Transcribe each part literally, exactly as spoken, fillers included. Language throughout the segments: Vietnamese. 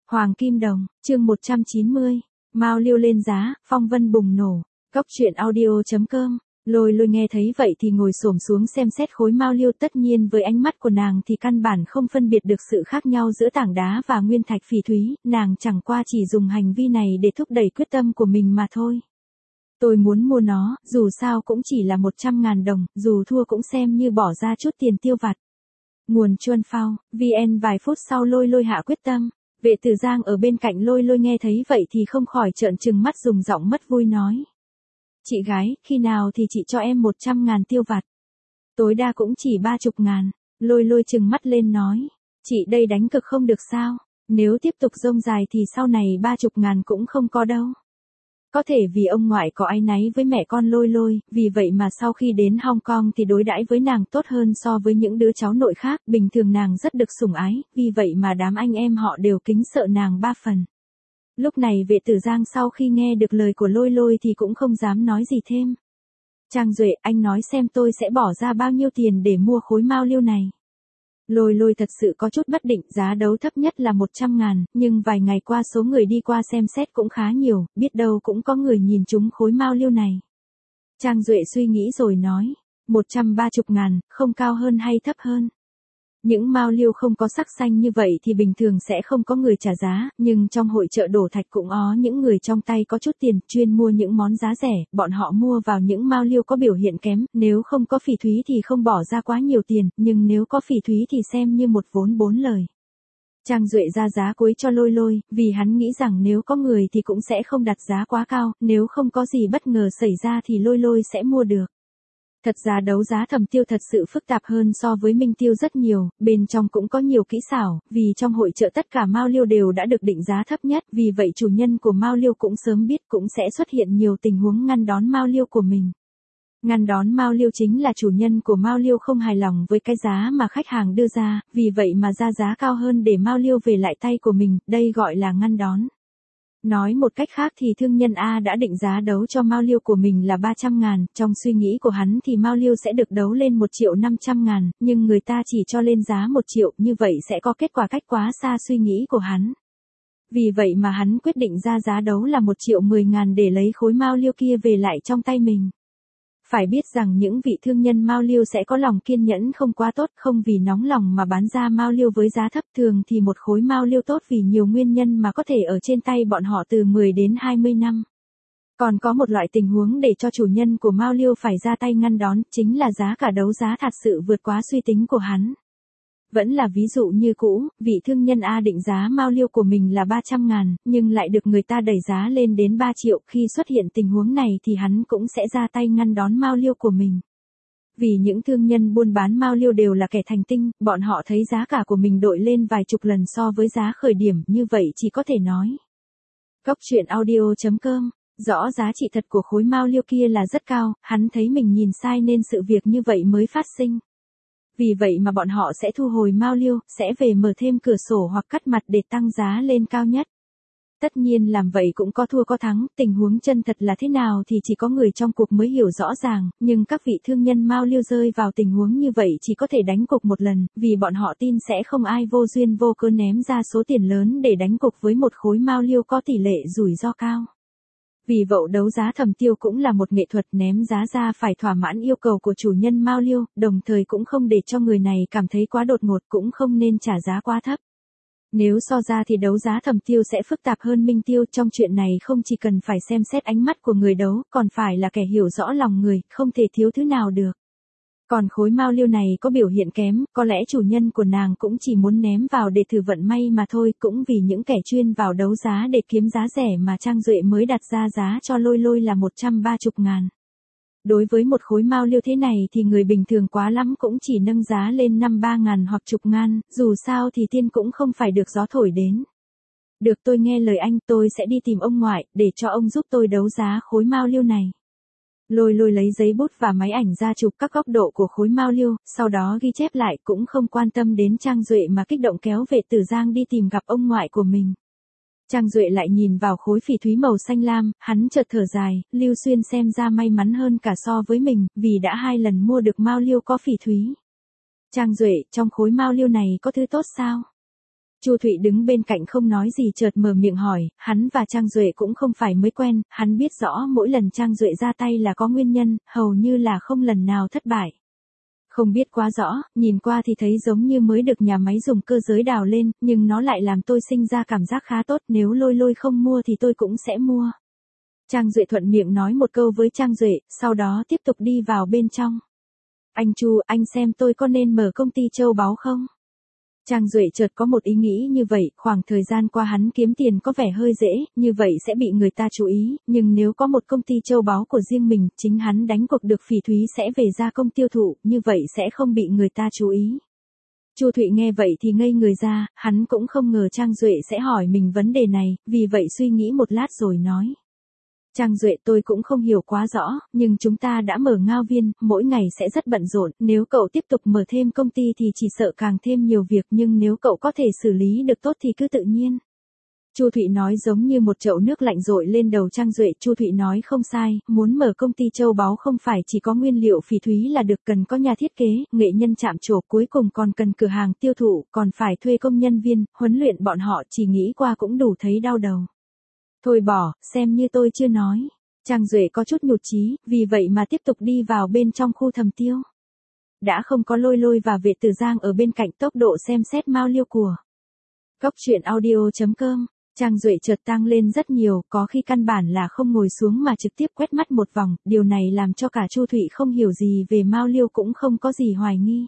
Hoàng Kim Đồng, chương một trăm chín mươi. Mao liêu lên giá, phong vân bùng nổ. Cốc truyện audio chấm com. Lôi Lôi nghe thấy vậy thì ngồi xổm xuống xem xét khối mao liêu, tất nhiên với ánh mắt của nàng thì căn bản không phân biệt được sự khác nhau giữa tảng đá và nguyên thạch phỉ thúy, nàng chẳng qua chỉ dùng hành vi này để thúc đẩy quyết tâm của mình mà thôi. Tôi muốn mua nó, dù sao cũng chỉ là một trăm ngàn đồng, dù thua cũng xem như bỏ ra chút tiền tiêu vặt. Nguồn Chuan Phao, vê en. Vài phút sau Lôi Lôi hạ quyết tâm. Vệ Tử Giang ở bên cạnh Lôi Lôi nghe thấy vậy thì không khỏi trợn trừng mắt, dùng giọng mất vui nói. Chị gái, khi nào thì chị cho em một trăm ngàn tiêu vặt? Tối đa cũng chỉ ba chục ngàn. Lôi Lôi trừng mắt lên nói. Chị đây đánh cực không được sao? Nếu tiếp tục rông dài thì sau này ba chục ngàn cũng không có đâu. Có thể vì ông ngoại có áy náy với mẹ con Lôi Lôi, vì vậy mà sau khi đến Hong Kong thì đối đãi với nàng tốt hơn so với những đứa cháu nội khác, bình thường nàng rất được sủng ái, vì vậy mà đám anh em họ đều kính sợ nàng ba phần. Lúc này Vệ Tử Giang sau khi nghe được lời của Lôi Lôi thì cũng không dám nói gì thêm. Trang Duệ, anh nói xem tôi sẽ bỏ ra bao nhiêu tiền để mua khối mao liêu này. Lôi Lôi thật sự có chút bất định, giá đấu thấp nhất là một trăm ngàn, nhưng vài ngày qua số người đi qua xem xét cũng khá nhiều, biết đâu cũng có người nhìn trúng khối mao liêu này. Trang Duệ suy nghĩ rồi nói, một trăm ba mươi ngàn, không cao hơn hay thấp hơn? Những mao liêu không có sắc xanh như vậy thì bình thường sẽ không có người trả giá, nhưng trong hội chợ đổ thạch cũng có những người trong tay có chút tiền, chuyên mua những món giá rẻ, bọn họ mua vào những mao liêu có biểu hiện kém, nếu không có phỉ thúy thì không bỏ ra quá nhiều tiền, nhưng nếu có phỉ thúy thì xem như một vốn bốn lời. Trang Duệ ra giá cuối cho Lôi Lôi, vì hắn nghĩ rằng nếu có người thì cũng sẽ không đặt giá quá cao, nếu không có gì bất ngờ xảy ra thì Lôi Lôi sẽ mua được. Thật ra đấu giá thẩm tiêu thật sự phức tạp hơn so với minh tiêu rất nhiều, bên trong cũng có nhiều kỹ xảo, vì trong hội chợ tất cả mao liêu đều đã được định giá thấp nhất, vì vậy chủ nhân của mao liêu cũng sớm biết, cũng sẽ xuất hiện nhiều tình huống ngăn đón mao liêu của mình. Ngăn đón mao liêu chính là chủ nhân của mao liêu không hài lòng với cái giá mà khách hàng đưa ra, vì vậy mà ra giá cao hơn để mao liêu về lại tay của mình, đây gọi là ngăn đón. Nói một cách khác thì thương nhân A đã định giá đấu cho mao liêu của mình là ba trăm ngàn, trong suy nghĩ của hắn thì mao liêu sẽ được đấu lên một triệu năm trăm ngàn, nhưng người ta chỉ cho lên giá một triệu, như vậy sẽ có kết quả cách quá xa suy nghĩ của hắn. Vì vậy mà hắn quyết định ra giá đấu là một triệu mười ngàn để lấy khối mao liêu kia về lại trong tay mình. Phải biết rằng những vị thương nhân mao liêu sẽ có lòng kiên nhẫn không quá tốt, không vì nóng lòng mà bán ra mao liêu với giá thấp, thường thì một khối mao liêu tốt vì nhiều nguyên nhân mà có thể ở trên tay bọn họ từ mười đến hai mươi năm. Còn có một loại tình huống để cho chủ nhân của mao liêu phải ra tay ngăn đón, chính là giá cả đấu giá thật sự vượt quá suy tính của hắn. Vẫn là ví dụ như cũ, vị thương nhân A định giá mao liêu của mình là ba trăm ngàn, nhưng lại được người ta đẩy giá lên đến ba triệu, khi xuất hiện tình huống này thì hắn cũng sẽ ra tay ngăn đón mao liêu của mình. Vì những thương nhân buôn bán mao liêu đều là kẻ thành tinh, bọn họ thấy giá cả của mình đội lên vài chục lần so với giá khởi điểm, như vậy chỉ có thể nói. Cốc truyện audio chấm com. Rõ giá trị thật của khối mao liêu kia là rất cao, hắn thấy mình nhìn sai nên sự việc như vậy mới phát sinh. Vì vậy mà bọn họ sẽ thu hồi mao liêu, sẽ về mở thêm cửa sổ hoặc cắt mặt để tăng giá lên cao nhất. Tất nhiên làm vậy cũng có thua có thắng, tình huống chân thật là thế nào thì chỉ có người trong cuộc mới hiểu rõ ràng, nhưng các vị thương nhân mao liêu rơi vào tình huống như vậy chỉ có thể đánh cục một lần, vì bọn họ tin sẽ không ai vô duyên vô cớ ném ra số tiền lớn để đánh cục với một khối mao liêu có tỷ lệ rủi ro cao. Vì vậy đấu giá thẩm tiêu cũng là một nghệ thuật, ném giá ra phải thỏa mãn yêu cầu của chủ nhân mao liêu, đồng thời cũng không để cho người này cảm thấy quá đột ngột, cũng không nên trả giá quá thấp. Nếu so ra thì đấu giá thẩm tiêu sẽ phức tạp hơn minh tiêu, trong chuyện này không chỉ cần phải xem xét ánh mắt của người đấu, còn phải là kẻ hiểu rõ lòng người, không thể thiếu thứ nào được. Còn khối mao liêu này có biểu hiện kém, có lẽ chủ nhân của nàng cũng chỉ muốn ném vào để thử vận may mà thôi, cũng vì những kẻ chuyên vào đấu giá để kiếm giá rẻ mà Trang Duệ mới đặt ra giá cho Lôi Lôi là một trăm ba mươi ngàn. Đối với một khối mao liêu thế này thì người bình thường quá lắm cũng chỉ nâng giá lên năm ba ngàn hoặc chục ngàn, dù sao thì tiên cũng không phải được gió thổi đến. Được, tôi nghe lời anh, tôi sẽ đi tìm ông ngoại, để cho ông giúp tôi đấu giá khối mao liêu này. Lôi Lôi lấy giấy bút và máy ảnh ra chụp các góc độ của khối mao liêu, sau đó ghi chép lại, cũng không quan tâm đến Trang Duệ mà kích động kéo Vệ Tử Giang đi tìm gặp ông ngoại của mình. Trang Duệ lại nhìn vào khối phỉ thúy màu xanh lam, hắn chợt thở dài, Lưu Xuyên xem ra may mắn hơn cả so với mình, vì đã hai lần mua được mao liêu có phỉ thúy. Trang Duệ, trong khối mao liêu này có thứ tốt sao? Chu Thụy đứng bên cạnh không nói gì chợt mở miệng hỏi, hắn và Trang Duệ cũng không phải mới quen, hắn biết rõ mỗi lần Trang Duệ ra tay là có nguyên nhân, hầu như là không lần nào thất bại. Không biết quá rõ, nhìn qua thì thấy giống như mới được nhà máy dùng cơ giới đào lên, nhưng nó lại làm tôi sinh ra cảm giác khá tốt, nếu Lôi Lôi không mua thì tôi cũng sẽ mua. Trang Duệ thuận miệng nói một câu với Trang Duệ, sau đó tiếp tục đi vào bên trong. Anh Chu, anh xem tôi có nên mở công ty châu báu không? Trang Duệ chợt có một ý nghĩ như vậy, khoảng thời gian qua hắn kiếm tiền có vẻ hơi dễ, như vậy sẽ bị người ta chú ý, nhưng nếu có một công ty châu báu của riêng mình, chính hắn đánh cuộc được Phỉ Thúy sẽ về gia công tiêu thụ, như vậy sẽ không bị người ta chú ý. Chu Thụy nghe vậy thì ngây người ra, hắn cũng không ngờ Trang Duệ sẽ hỏi mình vấn đề này, vì vậy suy nghĩ một lát rồi nói. Trang Duệ, tôi cũng không hiểu quá rõ, nhưng chúng ta đã mở ngao viên, mỗi ngày sẽ rất bận rộn, nếu cậu tiếp tục mở thêm công ty thì chỉ sợ càng thêm nhiều việc, nhưng nếu cậu có thể xử lý được tốt thì cứ tự nhiên. Chu Thụy nói giống như một chậu nước lạnh dội lên đầu Trang Duệ. Chu Thụy nói không sai, muốn mở công ty châu báu không phải chỉ có nguyên liệu phỉ thúy là được, cần có nhà thiết kế, nghệ nhân chạm trổ, cuối cùng còn cần cửa hàng tiêu thụ, còn phải thuê công nhân viên, huấn luyện bọn họ, chỉ nghĩ qua cũng đủ thấy đau đầu. Thôi bỏ, xem như tôi chưa nói. Trang Duệ có chút nhụt chí, vì vậy mà tiếp tục đi vào bên trong khu thầm tiêu. Đã không có Lôi Lôi và Vệ Tử Giang ở bên cạnh, tốc độ xem xét Mao Liêu của Cốc truyện audio chấm com. Trang Duệ chợt tăng lên rất nhiều, có khi căn bản là không ngồi xuống mà trực tiếp quét mắt một vòng, điều này làm cho cả Chu Thụy không hiểu gì về Mao Liêu cũng không có gì hoài nghi.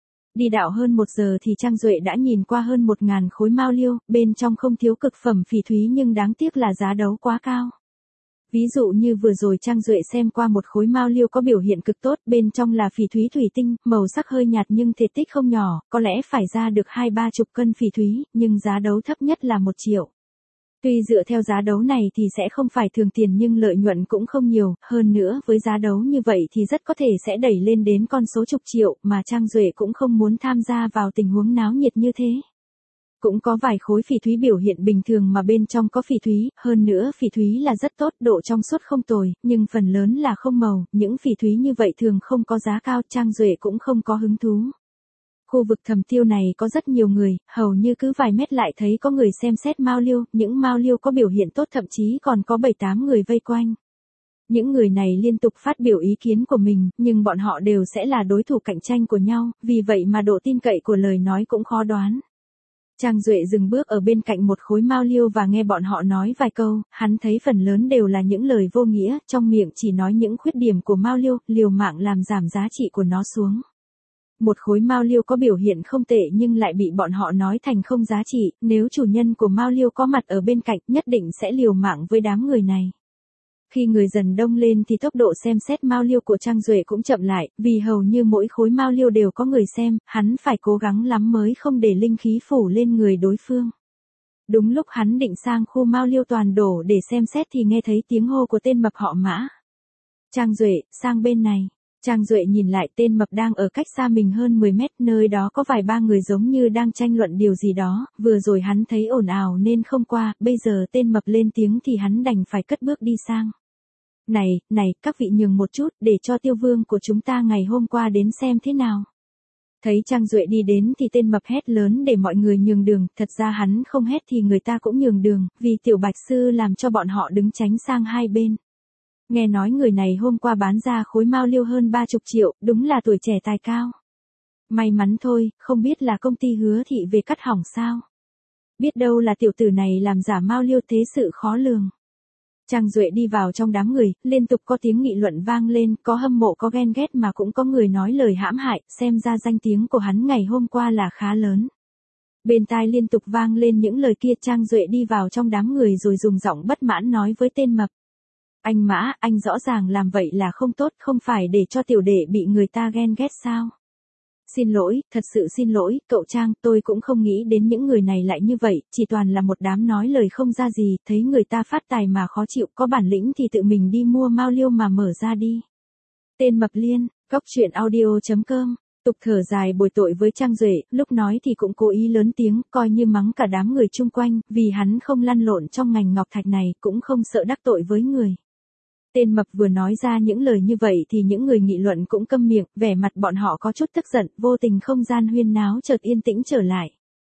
Đi đạo hơn một giờ thì Trang Duệ đã nhìn qua hơn một ngàn khối Mao Liêu, bên trong không thiếu cực phẩm phỉ thúy nhưng đáng tiếc là giá đấu quá cao. Ví dụ như vừa rồi Trang Duệ xem qua một khối Mao Liêu có biểu hiện cực tốt, bên trong là phỉ thúy thủy tinh, màu sắc hơi nhạt nhưng thể tích không nhỏ, có lẽ phải ra được hai ba chục cân phỉ thúy, nhưng giá đấu thấp nhất là một triệu. Tuy dựa theo giá đấu này thì sẽ không phải thường tiền nhưng lợi nhuận cũng không nhiều, hơn nữa với giá đấu như vậy thì rất có thể sẽ đẩy lên đến con số chục triệu, mà Trang Duệ cũng không muốn tham gia vào tình huống náo nhiệt như thế. Cũng có vài khối phỉ thúy biểu hiện bình thường mà bên trong có phỉ thúy, hơn nữa phỉ thúy là rất tốt, độ trong suốt không tồi, nhưng phần lớn là không màu, những phỉ thúy như vậy thường không có giá cao, Trang Duệ cũng không có hứng thú. Khu vực thầm tiêu này có rất nhiều người, hầu như cứ vài mét lại thấy có người xem xét Mao Liêu, những Mao Liêu có biểu hiện tốt thậm chí còn có bảy tám người vây quanh. Những người này liên tục phát biểu ý kiến của mình, nhưng bọn họ đều sẽ là đối thủ cạnh tranh của nhau, vì vậy mà độ tin cậy của lời nói cũng khó đoán. Trang Duệ dừng bước ở bên cạnh một khối Mao Liêu và nghe bọn họ nói vài câu, hắn thấy phần lớn đều là những lời vô nghĩa, trong miệng chỉ nói những khuyết điểm của Mao Liêu, liều mạng làm giảm giá trị của nó xuống. Một khối Mao Liêu có biểu hiện không tệ nhưng lại bị bọn họ nói thành không giá trị, nếu chủ nhân của Mao Liêu có mặt ở bên cạnh nhất định sẽ liều mạng với đám người này. Khi người dần đông lên thì tốc độ xem xét Mao Liêu của Trang Duệ cũng chậm lại, vì hầu như mỗi khối Mao Liêu đều có người xem, hắn phải cố gắng lắm mới không để linh khí phủ lên người đối phương. Đúng lúc hắn định sang khu Mao Liêu toàn đổ để xem xét thì nghe thấy tiếng hô của tên mập họ Mã. Trang Duệ, sang bên này. Trang Duệ nhìn lại, tên mập đang ở cách xa mình hơn mười mét, nơi đó có vài ba người giống như đang tranh luận điều gì đó, vừa rồi hắn thấy ồn ào nên không qua, bây giờ tên mập lên tiếng thì hắn đành phải cất bước đi sang. Này, này, các vị nhường một chút, để cho tiêu vương của chúng ta ngày hôm qua đến xem thế nào. Thấy Trang Duệ đi đến thì tên mập hét lớn để mọi người nhường đường, thật ra hắn không hét thì người ta cũng nhường đường, vì tiểu bạch sư làm cho bọn họ đứng tránh sang hai bên. Nghe nói người này hôm qua bán ra khối Mao Liêu hơn ba chục triệu, đúng là tuổi trẻ tài cao. May mắn thôi, không biết là công ty Hứa Thị về cắt hỏng sao. Biết đâu là tiểu tử này làm giả Mao Liêu, thế sự khó lường. Trang Duệ đi vào trong đám người, liên tục có tiếng nghị luận vang lên, có hâm mộ có ghen ghét mà cũng có người nói lời hãm hại, xem ra danh tiếng của hắn ngày hôm qua là khá lớn. Bên tai liên tục vang lên những lời kia, Trang Duệ đi vào trong đám người rồi dùng giọng bất mãn nói với tên mập. Anh Mã, anh rõ ràng làm vậy là không tốt, không phải để cho tiểu đệ bị người ta ghen ghét sao? Xin lỗi, thật sự xin lỗi, cậu Trang, tôi cũng không nghĩ đến những người này lại như vậy, chỉ toàn là một đám nói lời không ra gì, thấy người ta phát tài mà khó chịu, có bản lĩnh thì tự mình đi mua Mao Liêu mà mở ra đi. Tên mập Liên, Cốc truyện audio chấm com. Tục thở dài bồi tội với Trang Duệ, lúc nói thì cũng cố ý lớn tiếng, coi như mắng cả đám người chung quanh, vì hắn không lăn lộn trong ngành ngọc thạch này, cũng không sợ đắc tội với người. Tên mập vừa nói ra những lời như vậy thì những người nghị luận cũng câm miệng, vẻ mặt bọn họ có chút tức giận, vô tình không gian huyên náo chợt yên tĩnh trở lại.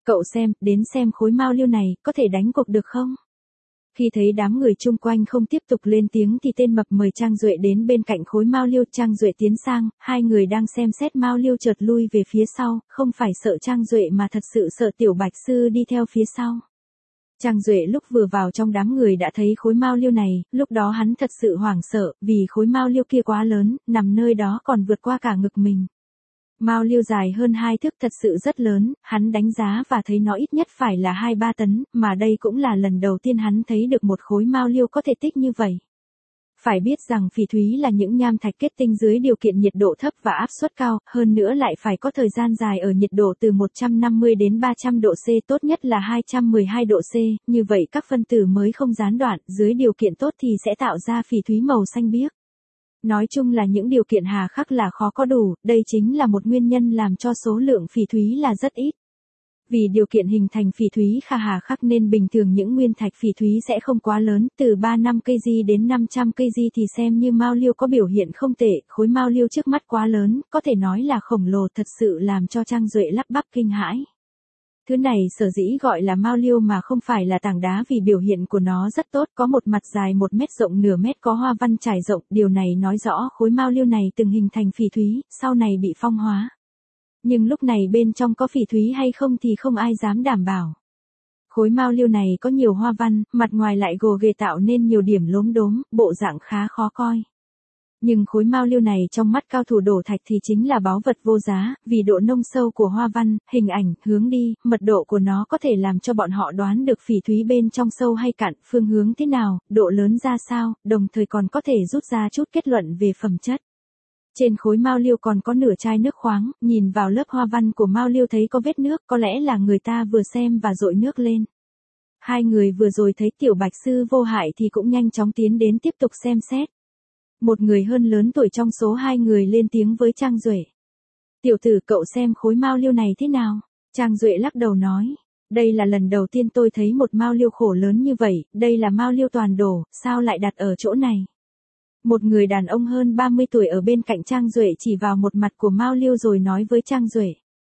cậu xem, đến xem khối mao liêu này, có thể đánh cuộc được không? Khi thấy đám người chung quanh không tiếp tục lên tiếng thì tên mập mời Trang Duệ đến bên cạnh khối mao liêu. Trang Duệ tiến sang, hai người đang xem xét mao liêu chợt lui về phía sau, không phải sợ Trang Duệ mà thật sự sợ Tiểu Bạch Sư đi theo phía sau. Trang Duệ lúc vừa vào trong đám người đã thấy khối mao liêu này, lúc đó hắn thật sự hoảng sợ, vì khối mao liêu kia quá lớn, nằm nơi đó còn vượt qua cả ngực mình. Mao liêu dài hơn hai thước thật sự rất lớn, hắn đánh giá và thấy nó ít nhất phải là hai ba tấn, mà đây cũng là lần đầu tiên hắn thấy được một khối mao liêu có thể tích như vậy. Phải biết rằng phỉ thúy là những nham thạch kết tinh dưới điều kiện nhiệt độ thấp và áp suất cao, hơn nữa lại phải có thời gian dài ở nhiệt độ từ một trăm năm mươi đến ba trăm độ C, tốt nhất là hai trăm mười hai độ C, như vậy các phân tử mới không gián đoạn, dưới điều kiện tốt thì sẽ tạo ra phỉ thúy màu xanh biếc. Nói chung là những điều kiện hà khắc là khó có đủ, đây chính là một nguyên nhân làm cho số lượng phỉ thúy là rất ít. Vì điều kiện hình thành phỉ thúy khá hà khắc nên bình thường những nguyên thạch phỉ thúy sẽ không quá lớn, từ ba mươi lăm ki lô gam đến năm trăm ki lô gam thì xem như mao liêu có biểu hiện không tệ, khối mao liêu trước mắt quá lớn, có thể nói là khổng lồ, thật sự làm cho Trang Duệ lắp bắp kinh hãi. Thứ này sở dĩ gọi là mao liêu mà không phải là tảng đá vì biểu hiện của nó rất tốt, có một mặt dài một mét rộng nửa mét có hoa văn trải rộng, điều này nói rõ khối mao liêu này từng hình thành phỉ thúy, sau này bị phong hóa. Nhưng lúc này bên trong có phỉ thúy hay không thì không ai dám đảm bảo. Khối mao liêu này có nhiều hoa văn, mặt ngoài lại gồ ghề tạo nên nhiều điểm lốm đốm, bộ dạng khá khó coi. Nhưng khối mao liêu này trong mắt cao thủ đổ thạch thì chính là báu vật vô giá, vì độ nông sâu của hoa văn, hình ảnh, hướng đi, mật độ của nó có thể làm cho bọn họ đoán được phỉ thúy bên trong sâu hay cạn, phương hướng thế nào, độ lớn ra sao, đồng thời còn có thể rút ra chút kết luận về phẩm chất. Trên khối mao liêu còn có nửa chai nước khoáng, nhìn vào lớp hoa văn của mao liêu thấy có vết nước, có lẽ là người ta vừa xem và dội nước lên. Hai người vừa rồi thấy Tiểu Bạch Sư vô hại thì cũng nhanh chóng tiến đến tiếp tục xem xét. Một người hơn lớn tuổi trong số hai người lên tiếng với Trang Duệ. Tiểu tử, cậu xem khối mao liêu này thế nào? Trang Duệ lắc đầu nói. Đây là lần đầu tiên tôi thấy một mao liêu khổ lớn như vậy, đây là mao liêu toàn đổ, sao lại đặt ở chỗ này? Một người đàn ông hơn ba mươi tuổi ở bên cạnh Trang Duệ chỉ vào một mặt của mao liêu rồi nói với Trang Duệ.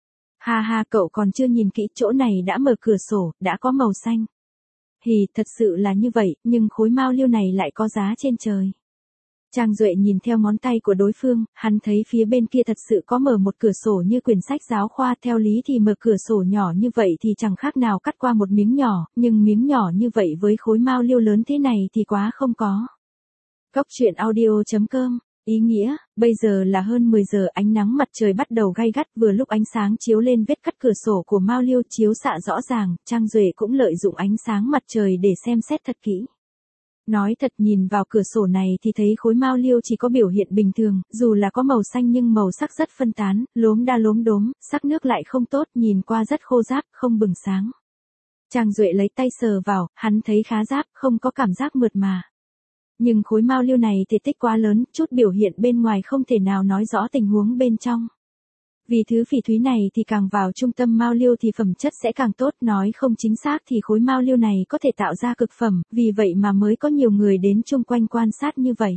Ha ha, cậu còn chưa nhìn kỹ, chỗ này đã mở cửa sổ, đã có màu xanh. Hì, thật sự là như vậy, nhưng khối mao liêu này lại có giá trên trời. Trang Duệ nhìn theo ngón tay của đối phương, hắn thấy phía bên kia thật sự có mở một cửa sổ như quyển sách giáo khoa, theo lý thì mở cửa sổ nhỏ như vậy thì chẳng khác nào cắt qua một miếng nhỏ, nhưng miếng nhỏ như vậy với khối mao liêu lớn thế này thì quá không có. Góc truyện audio chấm com, ý nghĩa, bây giờ là hơn mười giờ, ánh nắng mặt trời bắt đầu gay gắt, vừa lúc ánh sáng chiếu lên vết cắt cửa sổ của mao liêu chiếu xạ rõ ràng, Trang Duệ cũng lợi dụng ánh sáng mặt trời để xem xét thật kỹ. Nói thật, nhìn vào cửa sổ này thì thấy khối mao liêu chỉ có biểu hiện bình thường, dù là có màu xanh nhưng màu sắc rất phân tán, lốm đa lốm đốm, sắc nước lại không tốt, nhìn qua rất khô ráp, không bừng sáng. Trang Duệ lấy tay sờ vào, hắn thấy khá ráp, không có cảm giác mượt mà. Nhưng khối mao liêu này thể tích quá lớn, chút biểu hiện bên ngoài không thể nào nói rõ tình huống bên trong. Vì thứ phỉ thúy này thì càng vào trung tâm mao liêu thì phẩm chất sẽ càng tốt, nói không chính xác thì khối mao liêu này có thể tạo ra cực phẩm, vì vậy mà mới có nhiều người đến chung quanh quan sát như vậy.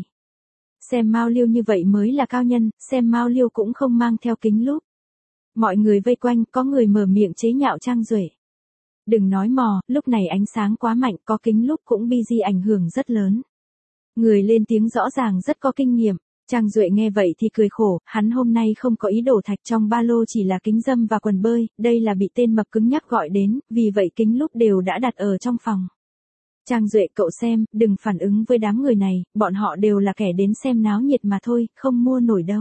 Xem mao liêu như vậy mới là cao nhân, xem mao liêu cũng không mang theo kính lúp. Mọi người vây quanh, có người mở miệng chế nhạo Trang Duệ. Đừng nói mò, lúc này ánh sáng quá mạnh, có kính lúp cũng bi di ảnh hưởng rất lớn. Người lên tiếng rõ ràng rất có kinh nghiệm. Trang Duệ nghe vậy thì cười khổ, hắn hôm nay không có ý đổ thạch, trong ba lô chỉ là kính râm và quần bơi, đây là bị tên mập cứng nhắc gọi đến, vì vậy kính lúp đều đã đặt ở trong phòng. Trang Duệ, cậu xem, đừng phản ứng với đám người này, bọn họ đều là kẻ đến xem náo nhiệt mà thôi, không mua nổi đâu.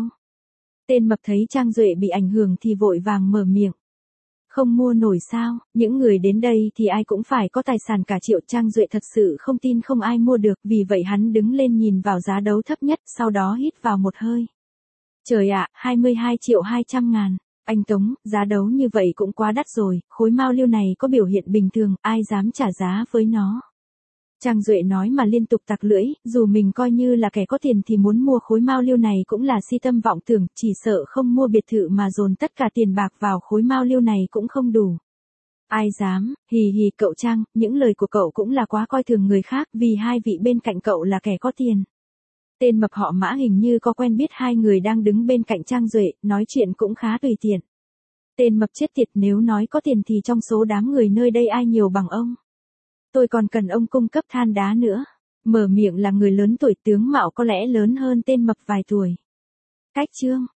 Tên mập thấy Trang Duệ bị ảnh hưởng thì vội vàng mở miệng. Không mua nổi sao, những người đến đây thì ai cũng phải có tài sản cả triệu. Trang Duệ thật sự không tin không ai mua được, vì vậy hắn đứng lên nhìn vào giá đấu thấp nhất, sau đó hít vào một hơi. Trời ạ, hai mươi hai triệu hai trăm ngàn. Anh Tống, giá đấu như vậy cũng quá đắt rồi, khối mao liêu này có biểu hiện bình thường, ai dám trả giá với nó. Trang Duệ nói mà liên tục tặc lưỡi, dù mình coi như là kẻ có tiền thì muốn mua khối mao liêu này cũng là si tâm vọng tưởng, chỉ sợ không mua biệt thự mà dồn tất cả tiền bạc vào khối mao liêu này cũng không đủ. Ai dám, hì hì, cậu Trang, những lời của cậu cũng là quá coi thường người khác, vì hai vị bên cạnh cậu là kẻ có tiền. Tên mập họ Mã hình như có quen biết hai người đang đứng bên cạnh Trang Duệ, nói chuyện cũng khá tùy tiện. Tên mập chết tiệt, nếu nói có tiền thì trong số đám người nơi đây ai nhiều bằng ông. Tôi còn cần ông cung cấp than đá nữa. Mở miệng là người lớn tuổi, tướng mạo có lẽ lớn hơn tên mập vài tuổi. Cách chương